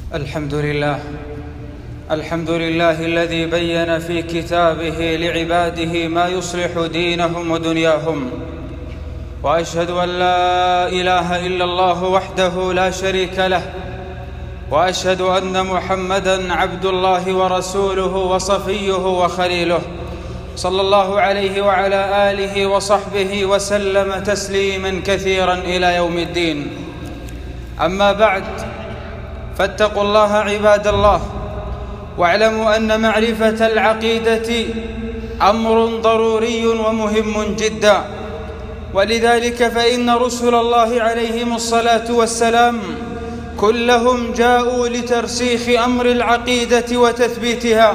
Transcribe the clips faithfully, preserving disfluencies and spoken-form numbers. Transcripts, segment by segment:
الحمد لله الحمد لله الذي بين في كتابه لعباده ما يصلح دينهم ودنياهم، وأشهد أن لا إله إلا الله وحده لا شريك له، وأشهد أن محمدًا عبد الله ورسوله وصفيه وخليله، صلى الله عليه وعلى آله وصحبه وسلم تسليمًا كثيرًا إلى يوم الدين. أما بعد، فاتقوا الله عباد الله، واعلموا أن معرفة العقيدة أمر ضروري ومهم جدا، ولذلك فإن رسل الله عليهم الصلاة والسلام كلهم جاءوا لترسيخ أمر العقيدة وتثبيتها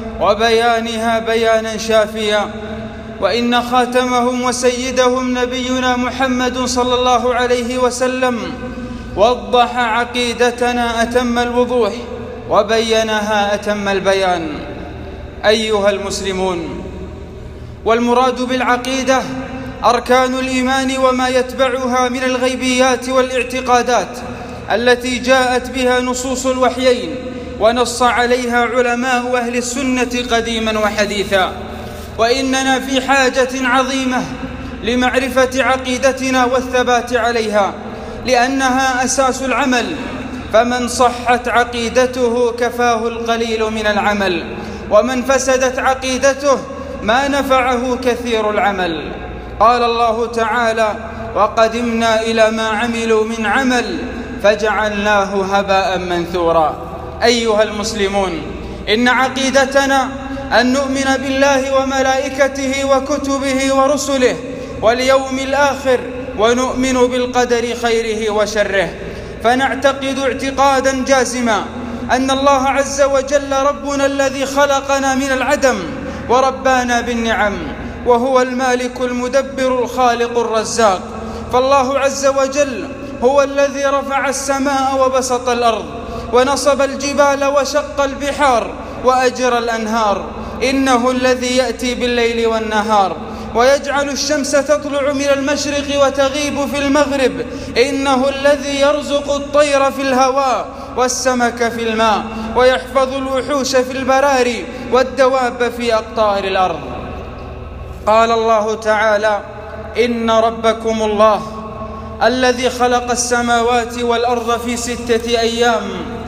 وبيانها بيانا شافيا. وإن خاتمهم وسيدهم نبينا محمد صلى الله عليه وسلم وضح عقيدتنا أتم الوضوح وبينها أتم البيان. أيها المسلمون، والمراد بالعقيدة أركان الإيمان وما يتبعها من الغيبيات والاعتقادات التي جاءت بها نصوص الوحيين ونص عليها علماء أهل السنة قديما وحديثا. وإننا في حاجة عظيمة لمعرفة عقيدتنا والثبات عليها، لأنها أساس العمل، فمن صحت عقيدته كفاه القليل من العمل، ومن فسدت عقيدته ما نفعه كثير العمل. قال الله تعالى: وقدمنا إلى ما عملوا من عمل فجعلناه هباء منثورا. أيها المسلمون، إن عقيدتنا أن نؤمن بالله وملائكته وكتبه ورسله واليوم الآخر، ونؤمن بالقدر خيره وشره، فنعتقد اعتقادا جازما أن الله عز وجل ربنا الذي خلقنا من العدم وربانا بالنعم، وهو المالك المدبر الخالق الرزاق. فالله عز وجل هو الذي رفع السماء وبسط الأرض ونصب الجبال وشق البحار وأجرى الأنهار. إنه الذي يأتي بالليل والنهار ويجعل الشمس تطلع من المشرق وتغيب في المغرب. إنه الذي يرزق الطير في الهواء والسمك في الماء ويحفظ الوحوش في البراري والدواب في أقطار الأرض. قال الله تعالى: إن ربكم الله الذي خلق السماوات والأرض في ستة أيام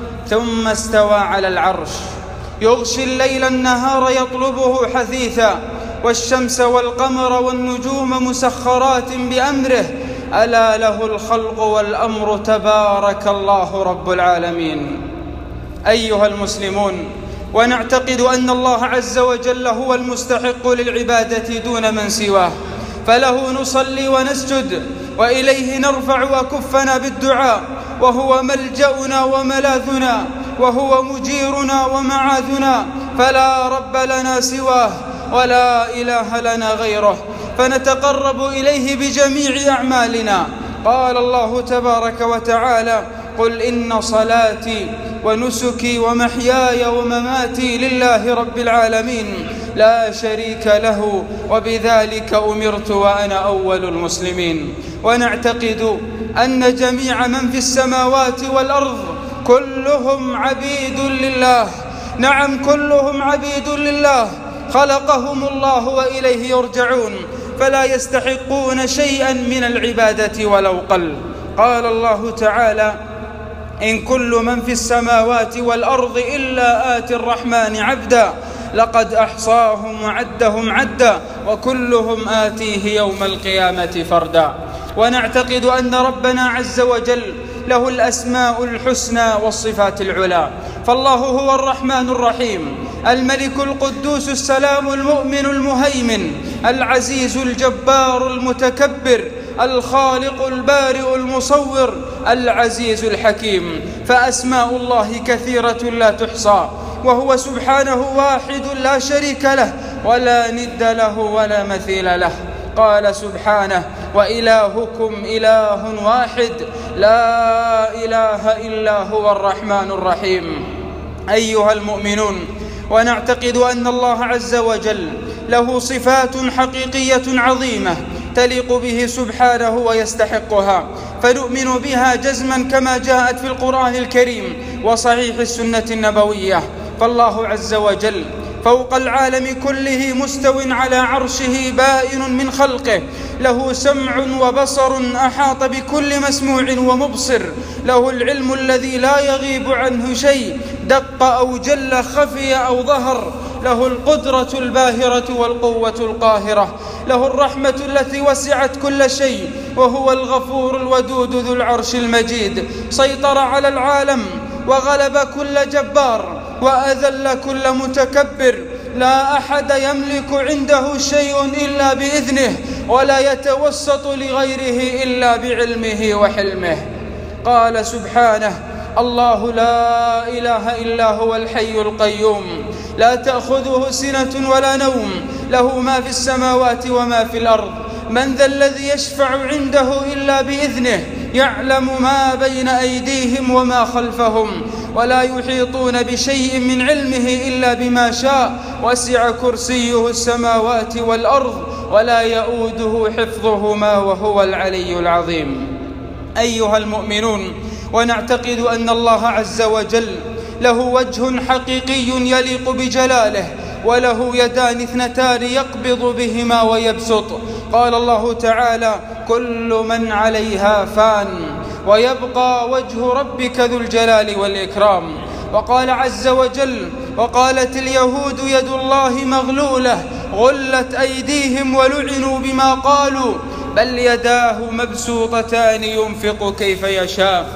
ثم استوى على العرش، يغشي الليل النهار يطلبه حثيثا، والشمس والقمر والنجوم مسخرات بأمره، ألا له الخلق والأمر، تبارك الله رب العالمين. أيها المسلمون، ونعتقد أن الله عز وجل هو المستحق للعبادة دون من سواه، فله نصلي ونسجد، وإليه نرفع أكفنا بالدعاء، وهو ملجأنا وملاذنا، وهو مجيرنا ومعاذنا، فلا رب لنا سواه ولا إله لنا غيره، فنتقرب إليه بجميع أعمالنا. قال الله تبارك وتعالى: قل إن صلاتي ونسكي ومحياي ومماتي لله رب العالمين لا شريك له وبذلك أمرت وأنا أول المسلمين. ونعتقد أن جميع من في السماوات والأرض كلهم عبيد لله. نعم، كلهم عبيد لله، خلقهم الله وإليه يرجعون، فلا يستحقون شيئا من العبادة ولو قل. قال الله تعالى: إن كل من في السماوات والأرض إلا آتي الرحمن عبدا لقد أحصاهم وعدهم عدا وكلهم آتيه يوم القيامة فردا. ونعتقد أن ربنا عز وجل له الأسماء الحسنى والصفات العلى، فالله هو الرحمن الرحيم، الملك القدوس السلام المؤمن المهيمن، العزيز الجبار المتكبر، الخالق البارئ المصور، العزيز الحكيم. فأسماء الله كثيرة لا تحصى، وهو سبحانه واحد لا شريك له ولا ند له ولا مثيل له. قال سبحانه: وإلهكم إله واحد لا إله إلا هو الرحمن الرحيم. أيها المؤمنون، ونعتقد أن الله عز وجل له صفات حقيقية عظيمة تليق به سبحانه ويستحقها، فنؤمن بها جزما كما جاءت في القرآن الكريم وصحيح السنة النبوية. فالله عز وجل فوق العالم كله مستو على عرشه بائن من خلقه، له سمع وبصر أحاط بكل مسموع ومبصر، له العلم الذي لا يغيب عنه شيء دق أو جل خفي أو ظهر، له القدرة الباهرة والقوة القاهرة، له الرحمة التي وسعت كل شيء، وهو الغفور الودود ذو العرش المجيد. سيطر على العالم وغلب كل جبار وأذل كل متكبر، لا أحد يملك عنده شيء إلا بإذنه، ولا يتوسط لغيره إلا بعلمه وحلمه. قال سبحانه: الله لا إله إلا هو الحي القيوم، لا تأخذه سنة ولا نوم، له ما في السماوات وما في الأرض، من ذا الذي يشفع عنده إلا بإذنه، يعلم ما بين أيديهم وما خلفهم، ولا يحيطون بشيء من علمه إلا بما شاء، وسع كرسيه السماوات والأرض، ولا يؤوده حفظهما، وهو العلي العظيم. أيها المؤمنون، ونعتقد أن الله عز وجل له وجه حقيقي يليق بجلاله، وله يدان اثنتان يقبض بهما ويبسط. قال الله تعالى: كل من عليها فان، ويبقى وجه ربك ذو الجلال والإكرام. وقال عز وجل: وقالت اليهود يد الله مغلولة غلت أيديهم ولعنوا بما قالوا بل يداه مبسوطتان ينفق كيف يشاء.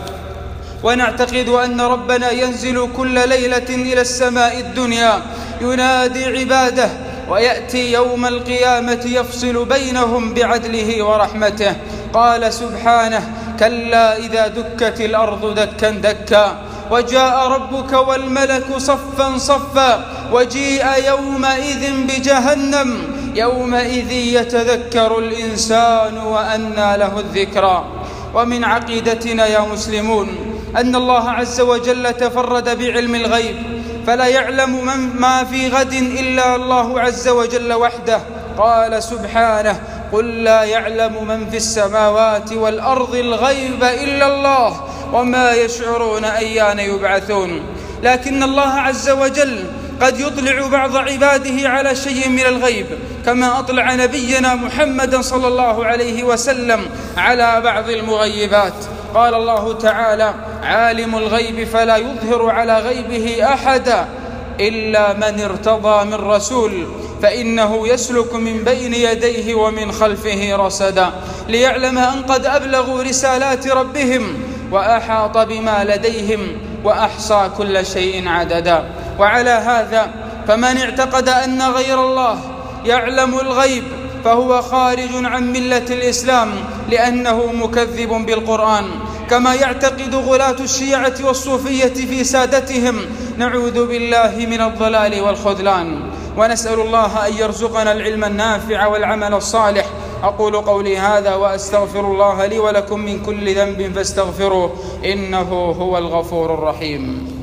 ونعتقد أن ربنا ينزل كل ليلة إلى السماء الدنيا ينادي عباده، ويأتي يوم القيامة يفصل بينهم بعدله ورحمته. قال سبحانه: كلا إذا دكت الأرض دكا دكا، وجاء ربك والملك صفا صفا، وجيء يومئذ بجهنم، يومئذ يتذكر الإنسان وأنى له الذكرى. ومن عقيدتنا يا مسلمون أن الله عز وجل تفرد بعلم الغيب، فلا يعلم من ما في غد إلا الله عز وجل وحده. قال سبحانه: قل لا يعلم من في السماوات والأرض الغيب إلا الله وما يشعرون أيان يبعثون. لكن الله عز وجل قد يطلع بعض عباده على شيء من الغيب، كما أطلع نبينا محمد صلى الله عليه وسلم على بعض المغيبات. قال الله تعالى: عالم الغيب فلا يظهر على غيبه أحدا إلا من ارتضى من رسول، فإنه يسلك من بين يديه ومن خلفه رصدا، ليعلم أن قد أبلغوا رسالات ربهم وأحاط بما لديهم وأحصى كل شيء عددا. وعلى هذا فمن اعتقد أن غير الله يعلم الغيب فهو خارج عن ملة الإسلام، لأنه مكذب بالقرآن، كما يعتقد غلاة الشيعة والصوفية في سادتهم. نعوذ بالله من الضلال والخذلان، ونسأل الله أن يرزقنا العلم النافع والعمل الصالح. أقول قولي هذا وأستغفر الله لي ولكم من كل ذنب فاستغفروه، إنه هو الغفور الرحيم.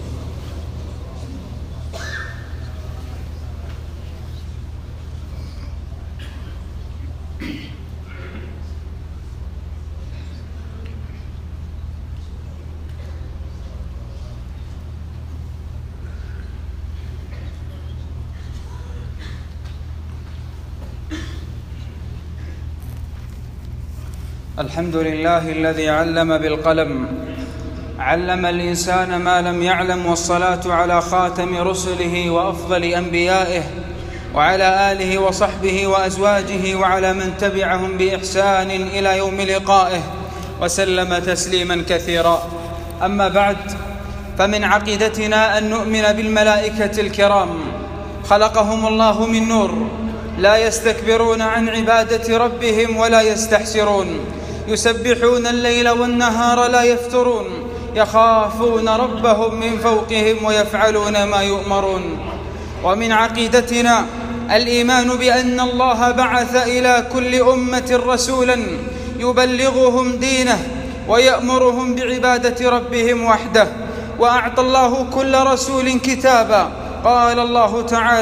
الحمد لله الذي علم بالقلم، علم الإنسان ما لم يعلم، والصلاة على خاتم رسله وأفضل أنبيائه، وعلى آله وصحبه وأزواجه وعلى من تبعهم بإحسان إلى يوم لقائه، وسلم تسليما كثيرا. أما بعد، فمن عقيدتنا أن نؤمن بالملائكة الكرام، خلقهم الله من نور، لا يستكبرون عن عبادة ربهم ولا يستحسرون، يسبحون الليل والنهار لا يفترون، يخافون ربهم من فوقهم ويفعلون ما يؤمرون. ومن عقيدتنا الإيمان بأن الله بعث إلى كل أمة رسولا يبلغهم دينه ويأمرهم بعبادة ربهم وحده، وأعطى الله كل رسول كتابا. قال الله تعالى: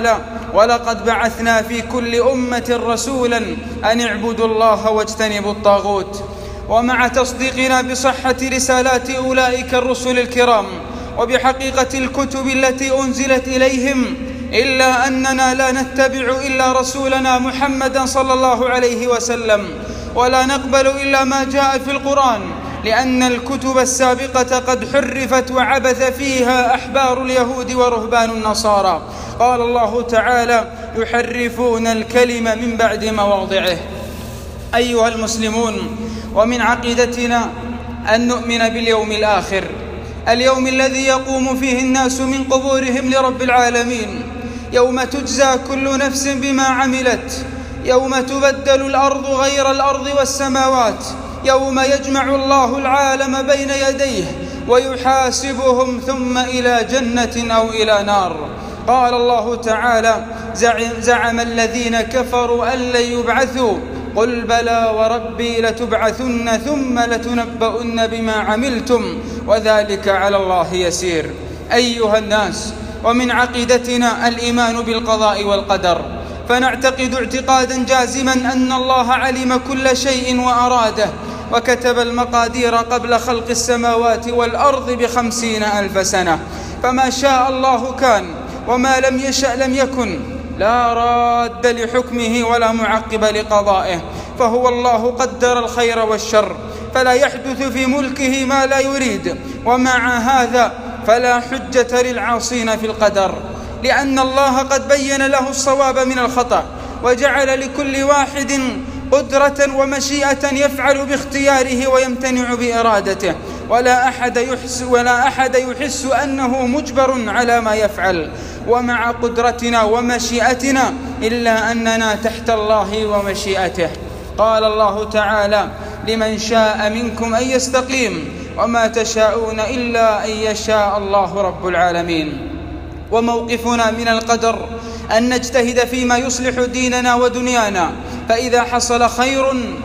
ولقد بعثنا في كل أمة رسولا أن اعبدوا الله واجتنبوا الطاغوت. ومع تصديقنا بصحة رسالات أولئك الرسل الكرام وبحقيقة الكتب التي أنزلت إليهم، إلا أننا لا نتبع إلا رسولنا محمدا صلى الله عليه وسلم، ولا نقبل إلا ما جاء في القرآن، لأن الكتب السابقة قد حرفت وعبث فيها أحبار اليهود ورهبان النصارى. قال الله تعالى: يحرفون الكلم من بعد مواضعه. أيها المسلمون، ومن عقيدتنا أن نؤمن باليوم الآخر، اليوم الذي يقوم فيه الناس من قبورهم لرب العالمين، يوم تجزى كل نفس بما عملت، يوم تبدل الأرض غير الأرض والسماوات، يوم يجمع الله العالم بين يديه ويحاسبهم ثم إلى جنة أو إلى نار. قال الله تعالى: زعم الذين كفروا أن لن يبعثوا، قل بلى وربي لتبعثن ثم لتنبؤن بما عملتم وذلك على الله يسير. أيها الناس، ومن عقيدتنا الإيمان بالقضاء والقدر، فنعتقد اعتقادا جازما أن الله علم كل شيء وأراده، وكتب المقادير قبل خلق السماوات والأرض بخمسين ألف سنة، فما شاء الله كان، وما لم يشأ لم يكن، لا راد لحكمه ولا معقب لقضائه، فهو الله قدر الخير والشر، فلا يحدث في ملكه ما لا يريد. ومع هذا فلا حجة للعاصين في القدر، لأن الله قد بين له الصواب من الخطأ، وجعل لكل واحد قدرة ومشيئة يفعل باختياره ويمتنع بإرادته، ولا أحد يحس, ولا أحد يحس أنه مجبر على ما يفعل. ومع قدرتنا ومشيئتنا إلا أننا تحت الله ومشيئته. قال الله تعالى: لمن شاء منكم أن يستقيم وما تشاءون إلا أن يشاء الله رب العالمين. وموقفنا من القدر أن نجتهد فيما يصلح ديننا ودنيانا، فإذا حصل خير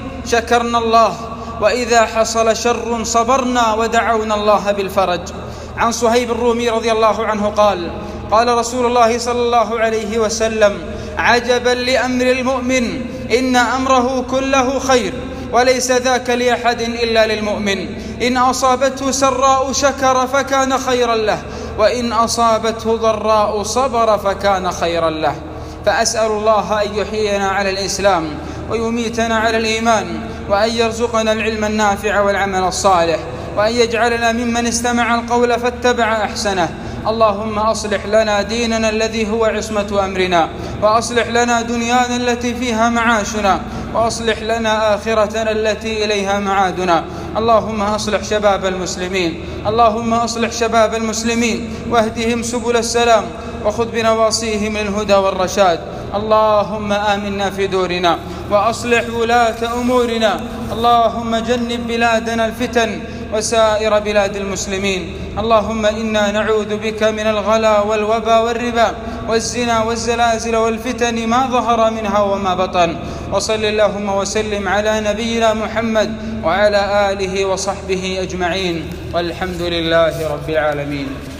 شكرنا الله، وإذا حصل شر صبرنا ودعونا الله بالفرج. عن صهيب الرومي رضي الله عنه قال: قال رسول الله صلى الله عليه وسلم: عجبا لأمر المؤمن، إن أمره كله خير، وليس ذاك لأحد إلا للمؤمن، إن أصابته سراء شكر فكان خيرا له، وإن أصابته ضراء صبر فكان خيرا له. فأسأل الله أن يحيينا على الإسلام ويميتنا على الإيمان، وأن يرزقنا العلم النافع والعمل الصالح، وأن يجعلنا ممن استمع القول فاتبع أحسنه. اللهم أصلح لنا ديننا الذي هو عصمة أمرنا، وأصلح لنا دنيانا التي فيها معاشنا، وأصلح لنا آخرتنا التي إليها معادنا. اللهم أصلح شباب المسلمين، اللهم أصلح شباب المسلمين واهدهم سبل السلام، وخذ بنواصيهم للهدى والرشاد. اللهم آمنا في دورنا، وأصلح ولاة أمورنا. اللهم جنب بلادنا الفتن وسائر بلاد المسلمين. اللهم إنا نعوذ بك من الغلا والوبا والربا والزنا والزلازل والفتن ما ظهر منها وما بطن. وصل اللهم وسلم على نبينا محمد وعلى آله وصحبه أجمعين، والحمد لله رب العالمين.